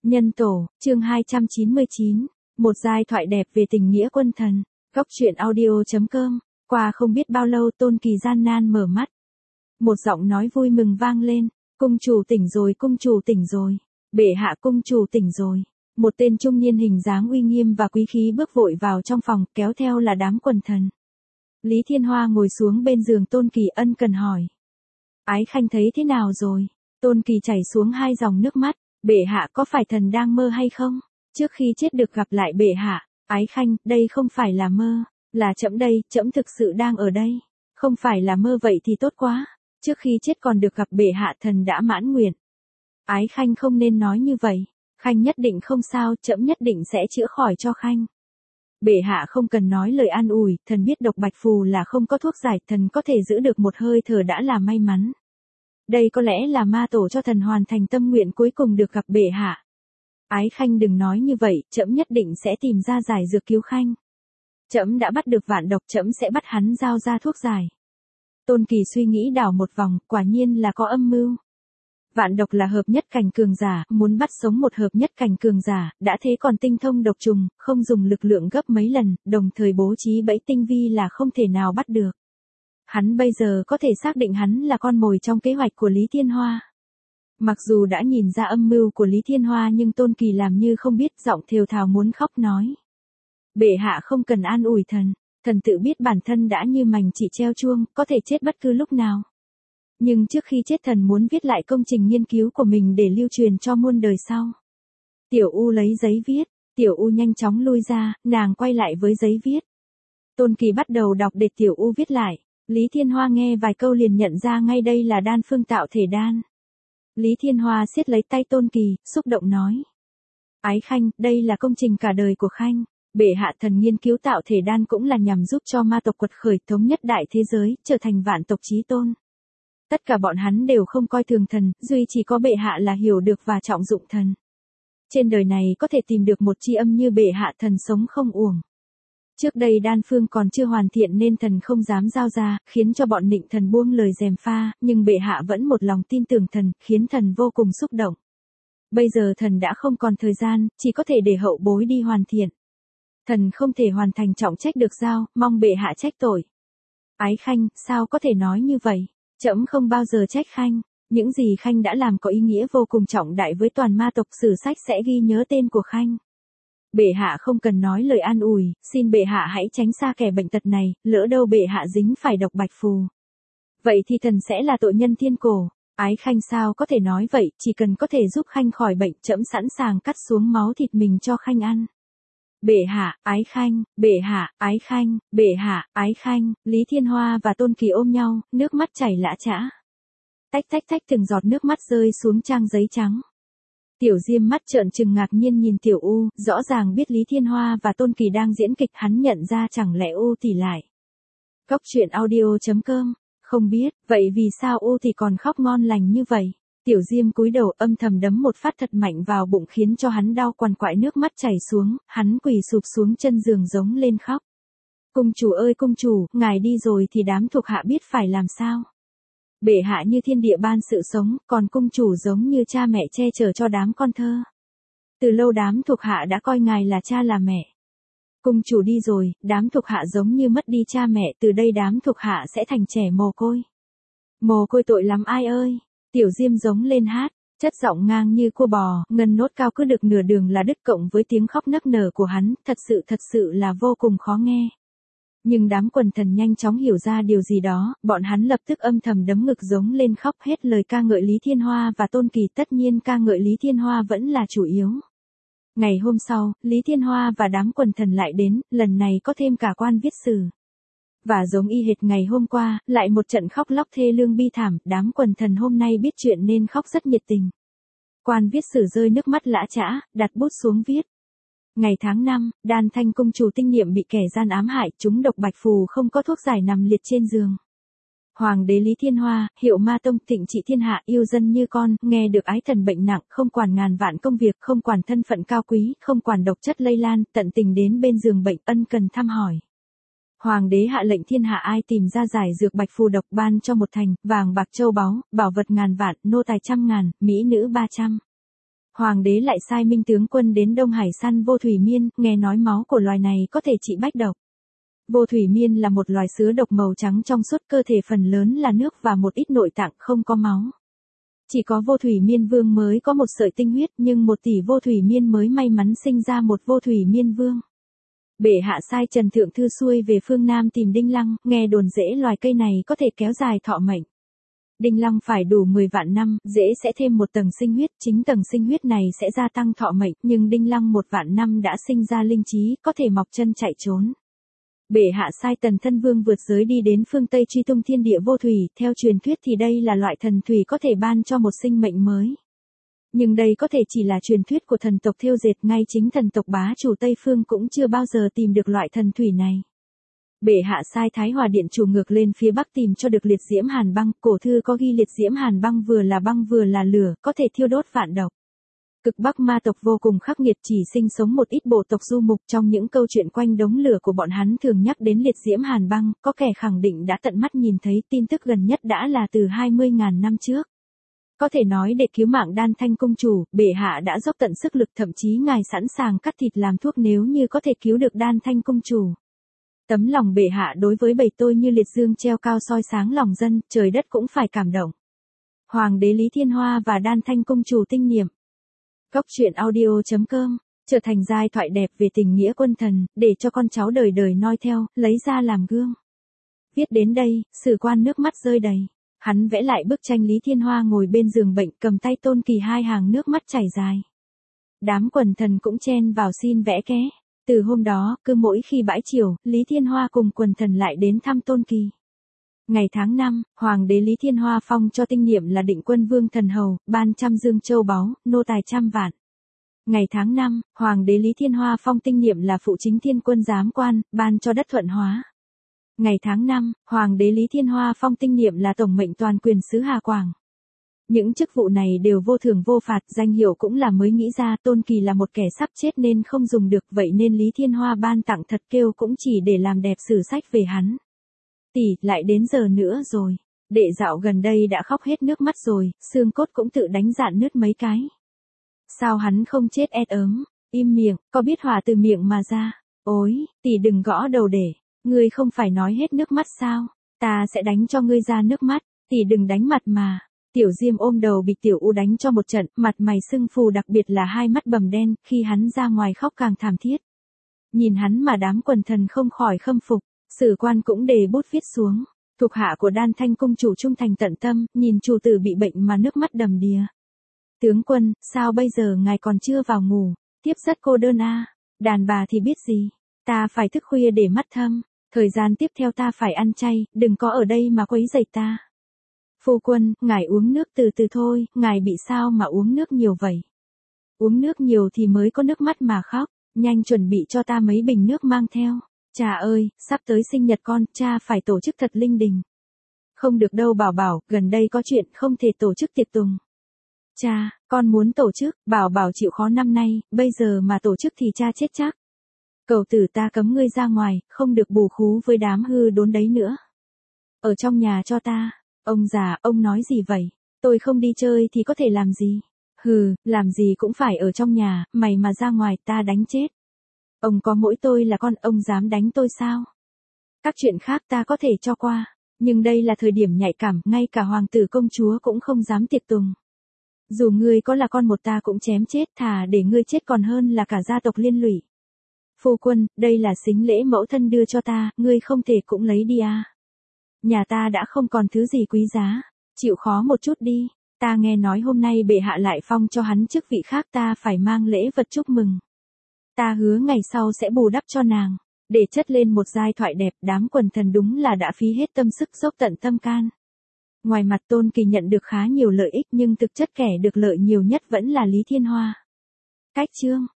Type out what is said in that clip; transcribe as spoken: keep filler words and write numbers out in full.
Nhân tổ, chương hai trăm chín mươi chín. Một giai thoại đẹp về tình nghĩa quân thần. Góc truyện audio chấm com. Qua không biết bao lâu Tôn Kỳ gian nan mở mắt. Một giọng nói vui mừng vang lên. Cung chủ tỉnh rồi, cung chủ tỉnh rồi. Bệ hạ, cung chủ tỉnh rồi. Một tên trung niên hình dáng uy nghiêm và quý khí bước vội vào trong phòng, kéo theo là đám quần thần. Lý Thiên Hoa ngồi xuống bên giường Tôn Kỳ ân cần hỏi. Ái Khanh thấy thế nào rồi? Tôn Kỳ chảy xuống hai dòng nước mắt. Bệ hạ, có phải thần đang mơ hay không? Trước khi chết được gặp lại bệ hạ. Ái Khanh, đây không phải là mơ. Là trẫm đây, trẫm thực sự đang ở đây. Không phải là mơ vậy thì tốt quá. Trước khi chết còn được gặp bệ hạ, thần đã mãn nguyện. Ái Khanh không nên nói như vậy. Khanh nhất định không sao, trẫm nhất định sẽ chữa khỏi cho Khanh. Bệ hạ không cần nói lời an ủi, thần biết độc bạch phù là không có thuốc giải, thần có thể giữ được một hơi thở đã là may mắn. Đây có lẽ là ma tổ cho thần hoàn thành tâm nguyện cuối cùng được gặp bệ hạ. Ái Khanh đừng nói như vậy, trẫm nhất định sẽ tìm ra giải dược cứu Khanh. Trẫm đã bắt được vạn độc, trẫm sẽ bắt hắn giao ra thuốc giải. Tôn Kỳ suy nghĩ đảo một vòng, quả nhiên là có âm mưu. Vạn độc là hợp nhất cảnh cường giả, muốn bắt sống một hợp nhất cảnh cường giả, đã thế còn tinh thông độc trùng, không dùng lực lượng gấp mấy lần, đồng thời bố trí bẫy tinh vi là không thể nào bắt được. Hắn bây giờ có thể xác định hắn là con mồi trong kế hoạch của Lý Thiên Hoa. Mặc dù đã nhìn ra âm mưu của Lý Thiên Hoa nhưng Tôn Kỳ làm như không biết, giọng thều thào muốn khóc nói. Bệ hạ không cần an ủi thần, thần tự biết bản thân đã như mành chỉ treo chuông, có thể chết bất cứ lúc nào. Nhưng trước khi chết thần muốn viết lại công trình nghiên cứu của mình để lưu truyền cho muôn đời sau. Tiểu U lấy giấy viết, Tiểu U nhanh chóng lui ra, nàng quay lại với giấy viết. Tôn Kỳ bắt đầu đọc để Tiểu U viết lại. Lý Thiên Hoa nghe vài câu liền nhận ra ngay đây là đan phương tạo thể đan. Lý Thiên Hoa siết lấy tay Tôn Kỳ, xúc động nói. Ái Khanh, đây là công trình cả đời của Khanh. Bệ hạ, thần nghiên cứu tạo thể đan cũng là nhằm giúp cho ma tộc quật khởi thống nhất đại thế giới, trở thành vạn tộc chí tôn. Tất cả bọn hắn đều không coi thường thần, duy chỉ có bệ hạ là hiểu được và trọng dụng thần. Trên đời này có thể tìm được một tri âm như bệ hạ, thần sống không uổng. Trước đây đan phương còn chưa hoàn thiện nên thần không dám giao ra, khiến cho bọn nịnh thần buông lời gièm pha, nhưng bệ hạ vẫn một lòng tin tưởng thần, khiến thần vô cùng xúc động. Bây giờ thần đã không còn thời gian, chỉ có thể để hậu bối đi hoàn thiện. Thần không thể hoàn thành trọng trách được giao, mong bệ hạ trách tội. Ái Khanh, sao có thể nói như vậy? Trẫm không bao giờ trách Khanh, những gì Khanh đã làm có ý nghĩa vô cùng trọng đại với toàn ma tộc, sử sách sẽ ghi nhớ tên của Khanh. Bệ hạ không cần nói lời an ủi, xin bệ hạ hãy tránh xa kẻ bệnh tật này, lỡ đâu bệ hạ dính phải độc bạch phù. Vậy thì thần sẽ là tội nhân thiên cổ. Ái Khanh sao có thể nói vậy, chỉ cần có thể giúp Khanh khỏi bệnh, trẫm sẵn sàng cắt xuống máu thịt mình cho Khanh ăn. Bệ hạ, Ái Khanh, bệ hạ, Ái Khanh, bệ hạ, Ái Khanh. Lý Thiên Hoa và Tôn Kỳ ôm nhau, nước mắt chảy lã chã. Tách tách tách từng giọt nước mắt rơi xuống trang giấy trắng. Tiểu Diêm mắt trợn trừng ngạc nhiên nhìn Tiểu U, rõ ràng biết Lý Thiên Hoa và Tôn Kỳ đang diễn kịch, hắn nhận ra chẳng lẽ U thì lại. Góc truyện audio chấm com. Không biết, vậy vì sao U thì còn khóc ngon lành như vậy? Tiểu Diêm cúi đầu âm thầm đấm một phát thật mạnh vào bụng khiến cho hắn đau quằn quại, nước mắt chảy xuống, hắn quỳ sụp xuống chân giường giống lên khóc. Cung chủ ơi cung chủ, ngài đi rồi thì đám thuộc hạ biết phải làm sao? Bệ hạ như thiên địa ban sự sống, còn cung chủ giống như cha mẹ che chở cho đám con thơ. Từ lâu đám thuộc hạ đã coi ngài là cha là mẹ. Cung chủ đi rồi, đám thuộc hạ giống như mất đi cha mẹ, từ đây đám thuộc hạ sẽ thành trẻ mồ côi. Mồ côi tội lắm ai ơi. Tiểu Diêm giống lên hát, chất giọng ngang như cua bò, ngân nốt cao cứ được nửa đường là đứt, cộng với tiếng khóc nức nở của hắn, thật sự thật sự là vô cùng khó nghe. Nhưng đám quần thần nhanh chóng hiểu ra điều gì đó, bọn hắn lập tức âm thầm đấm ngực giống lên khóc hết lời ca ngợi Lý Thiên Hoa và Tôn Kỳ, tất nhiên ca ngợi Lý Thiên Hoa vẫn là chủ yếu. Ngày hôm sau, Lý Thiên Hoa và đám quần thần lại đến, lần này có thêm cả quan viết sử. Và giống y hệt ngày hôm qua, lại một trận khóc lóc thê lương bi thảm, đám quần thần hôm nay biết chuyện nên khóc rất nhiệt tình. Quan viết sử rơi nước mắt lã chã, đặt bút xuống viết. Ngày tháng năm, Đan Thanh công chủ tinh niệm bị kẻ gian ám hại, chúng độc bạch phù không có thuốc giải nằm liệt trên giường. Hoàng đế Lý Thiên Hoa, hiệu ma tông, thịnh trị thiên hạ, yêu dân như con, nghe được ái thần bệnh nặng, không quản ngàn vạn công việc, không quản thân phận cao quý, không quản độc chất lây lan, tận tình đến bên giường bệnh, ân cần thăm hỏi. Hoàng đế hạ lệnh thiên hạ ai tìm ra giải dược bạch phù độc ban cho một thành, vàng bạc châu báu, bảo vật ngàn vạn, nô tài trăm ngàn, mỹ nữ ba trăm. Hoàng đế lại sai Minh tướng quân đến Đông Hải săn vô thủy miên, nghe nói máu của loài này có thể trị bách độc. Vô thủy miên là một loài sứa độc màu trắng trong suốt, cơ thể phần lớn là nước và một ít nội tạng, không có máu. Chỉ có vô thủy miên vương mới có một sợi tinh huyết, nhưng một tỷ vô thủy miên mới may mắn sinh ra một vô thủy miên vương. Bệ hạ sai Trần Thượng Thư xuôi về phương Nam tìm đinh lăng, nghe đồn rễ loài cây này có thể kéo dài thọ mệnh. Đinh lăng phải đủ mười vạn năm, rễ sẽ thêm một tầng sinh huyết, chính tầng sinh huyết này sẽ gia tăng thọ mệnh, nhưng đinh lăng một vạn năm đã sinh ra linh trí, có thể mọc chân chạy trốn. Bệ hạ sai Tần Thân Vương vượt giới đi đến phương Tây truy tung thiên địa vô thủy, theo truyền thuyết thì đây là loại thần thủy có thể ban cho một sinh mệnh mới. Nhưng đây có thể chỉ là truyền thuyết của thần tộc Thêu Dệt, ngay chính thần tộc bá chủ Tây Phương cũng chưa bao giờ tìm được loại thần thủy này. Bệ hạ sai Thái Hòa Điện chủ ngược lên phía Bắc tìm cho được liệt diễm hàn băng, cổ thư có ghi liệt diễm hàn băng vừa là băng vừa là lửa, có thể thiêu đốt vạn độc. Cực Bắc ma tộc vô cùng khắc nghiệt, chỉ sinh sống một ít bộ tộc du mục, trong những câu chuyện quanh đống lửa của bọn hắn thường nhắc đến liệt diễm hàn băng, có kẻ khẳng định đã tận mắt nhìn thấy, tin tức gần nhất đã là từ hai mươi nghìn năm trước. Có thể nói để cứu mạng Đan Thanh công chủ, bệ hạ đã dốc tận sức lực, thậm chí ngài sẵn sàng cắt thịt làm thuốc nếu như có thể cứu được Đan Thanh công chủ. Tấm lòng bệ hạ đối với bầy tôi như liệt dương treo cao soi sáng lòng dân, trời đất cũng phải cảm động. Hoàng đế Lý Thiên Hoa và Đan Thanh công chủ tinh niệm. Cốc truyện audio chấm com, trở thành giai thoại đẹp về tình nghĩa quân thần, để cho con cháu đời đời noi theo, lấy ra làm gương. Viết đến đây, Sử Quan nước mắt rơi đầy. Hắn vẽ lại bức tranh Lý Thiên Hoa ngồi bên giường bệnh, cầm tay Tôn Kỳ, hai hàng nước mắt chảy dài. Đám quần thần cũng chen vào xin vẽ ké. Từ hôm đó, cứ mỗi khi bãi chiều, Lý Thiên Hoa cùng quần thần lại đến thăm Tôn Kỳ. Ngày tháng năm, Hoàng đế Lý Thiên Hoa phong cho tinh niệm là Định Quân Vương thần hầu, ban trăm dương châu báu, nô tài trăm vạn. Ngày tháng năm, Hoàng đế Lý Thiên Hoa phong tinh niệm là phụ chính thiên quân giám quan, ban cho đất thuận hóa. Ngày tháng năm, Hoàng đế Lý Thiên Hoa phong tinh niệm là tổng mệnh toàn quyền sứ Hà Quảng. Những chức vụ này đều vô thưởng vô phạt, danh hiệu cũng là mới nghĩ ra. Tôn Kỳ là một kẻ sắp chết nên không dùng được, vậy nên Lý Thiên Hoa ban tặng thật kêu cũng chỉ để làm đẹp sử sách về hắn. Tỷ, lại đến giờ nữa rồi. Đệ dạo gần đây đã khóc hết nước mắt rồi, xương cốt cũng tự đánh dạn nứt mấy cái. Sao hắn không chết ét ớm? Im miệng, có biết hỏa từ miệng mà ra. Ôi, tỷ đừng gõ đầu để. Ngươi không phải nói hết nước mắt sao? Ta sẽ đánh cho ngươi ra nước mắt, tỷ đừng đánh mặt mà. Tiểu Diêm ôm đầu bị Tiểu U đánh cho một trận, mặt mày sưng phù, đặc biệt là hai mắt bầm đen, khi hắn ra ngoài khóc càng thảm thiết. Nhìn hắn mà đám quần thần không khỏi khâm phục, Sử Quan cũng đề bút viết xuống. Thuộc hạ của Đan Thanh công chủ trung thành tận tâm, nhìn chủ tử bị bệnh mà nước mắt đầm đìa. Tướng quân, sao bây giờ ngài còn chưa vào ngủ, tiếp rất cô đơn a. À? Đàn bà thì biết gì, ta phải thức khuya để mắt thâm, thời gian tiếp theo ta phải ăn chay, đừng có ở đây mà quấy rầy ta. Phu quân, ngài uống nước từ từ thôi, ngài bị sao mà uống nước nhiều vậy? Uống nước nhiều thì mới có nước mắt mà khóc, nhanh chuẩn bị cho ta mấy bình nước mang theo. Cha ơi, sắp tới sinh nhật con, cha phải tổ chức thật linh đình. Không được đâu Bảo Bảo, gần đây có chuyện không thể tổ chức tiệc tùng. Cha, con muốn tổ chức, Bảo Bảo chịu khó năm nay, bây giờ mà tổ chức thì cha chết chắc. Cầu tử ta cấm ngươi ra ngoài, không được bù khú với đám hư đốn đấy nữa. Ở trong nhà cho ta. Ông già, ông nói gì vậy? Tôi không đi chơi thì có thể làm gì? Hừ, làm gì cũng phải ở trong nhà, mày mà ra ngoài ta đánh chết. Ông có mỗi tôi là con, ông dám đánh tôi sao? Các chuyện khác ta có thể cho qua, nhưng đây là thời điểm nhạy cảm, ngay cả hoàng tử công chúa cũng không dám tiệc tùng. Dù ngươi có là con một ta cũng chém chết, thà để ngươi chết còn hơn là cả gia tộc liên lụy. Phu quân, đây là sính lễ mẫu thân đưa cho ta, ngươi không thể cũng lấy đi à? Nhà ta đã không còn thứ gì quý giá, chịu khó một chút đi, ta nghe nói hôm nay bệ hạ lại phong cho hắn chức vị khác, ta phải mang lễ vật chúc mừng. Ta hứa ngày sau sẽ bù đắp cho nàng, để chất lên một giai thoại đẹp. Đám quần thần đúng là đã phí hết tâm sức, dốc tận tâm can. Ngoài mặt Tôn Kỳ nhận được khá nhiều lợi ích, nhưng thực chất kẻ được lợi nhiều nhất vẫn là Lý Thiên Hoa. Cách chương